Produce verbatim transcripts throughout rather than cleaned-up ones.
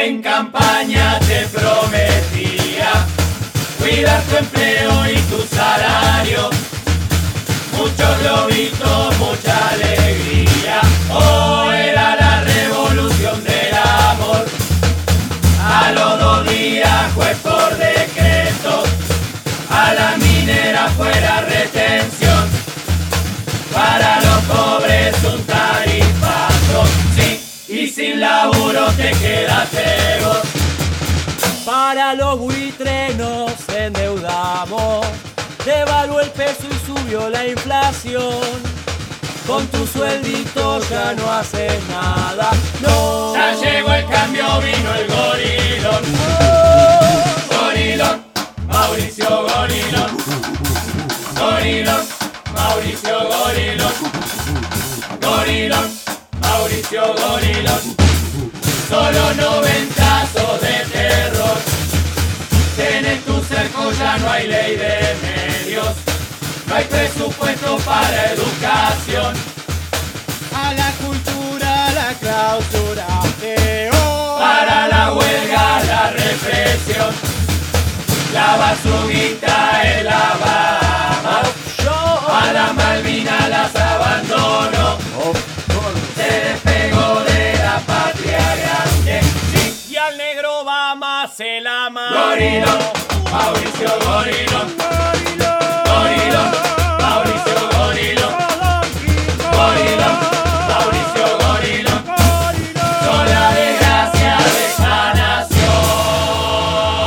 En campaña te prometía cuidar tu empleo y tu salario. Muchos globitos, mucha alegría. Oh, era la revolución del amor. A los dos días, juez por decreto, a la minera fuera retención. Para los pobres un tarifazo, sí, y sin laburo te quedaste vos. Para los buitres nos endeudamos, devaluó el peso y subió la inflación. Con tu sueldito ya no haces nada, no. Ya llegó el cambio, vino el gorilón. Oh. Gorilón, Mauricio Gorilón. Gorilón, Mauricio Gorilón. Gorilón, Mauricio Gorilón. Solo noventazos de terror. Tenés tu cerco, ya no hay ley de medios. No hay presupuesto para educación. A la cultura, la clausura, peor. Para la huelga, la represión. La basurita en la Bahama. A la Malvina las abandonó. Se despegó de la patria grande. Sí. Y al negro Obama se la mano. Gorilón, Mauricio Gorilón. Gorilón, Mauricio Gorilón. Gorilón, Mauricio Gorilón. Son la desgracia de esta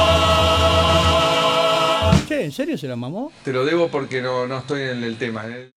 nación. Che, ¿en serio se la mamó? Te lo debo porque no, no estoy en el tema, ¿eh?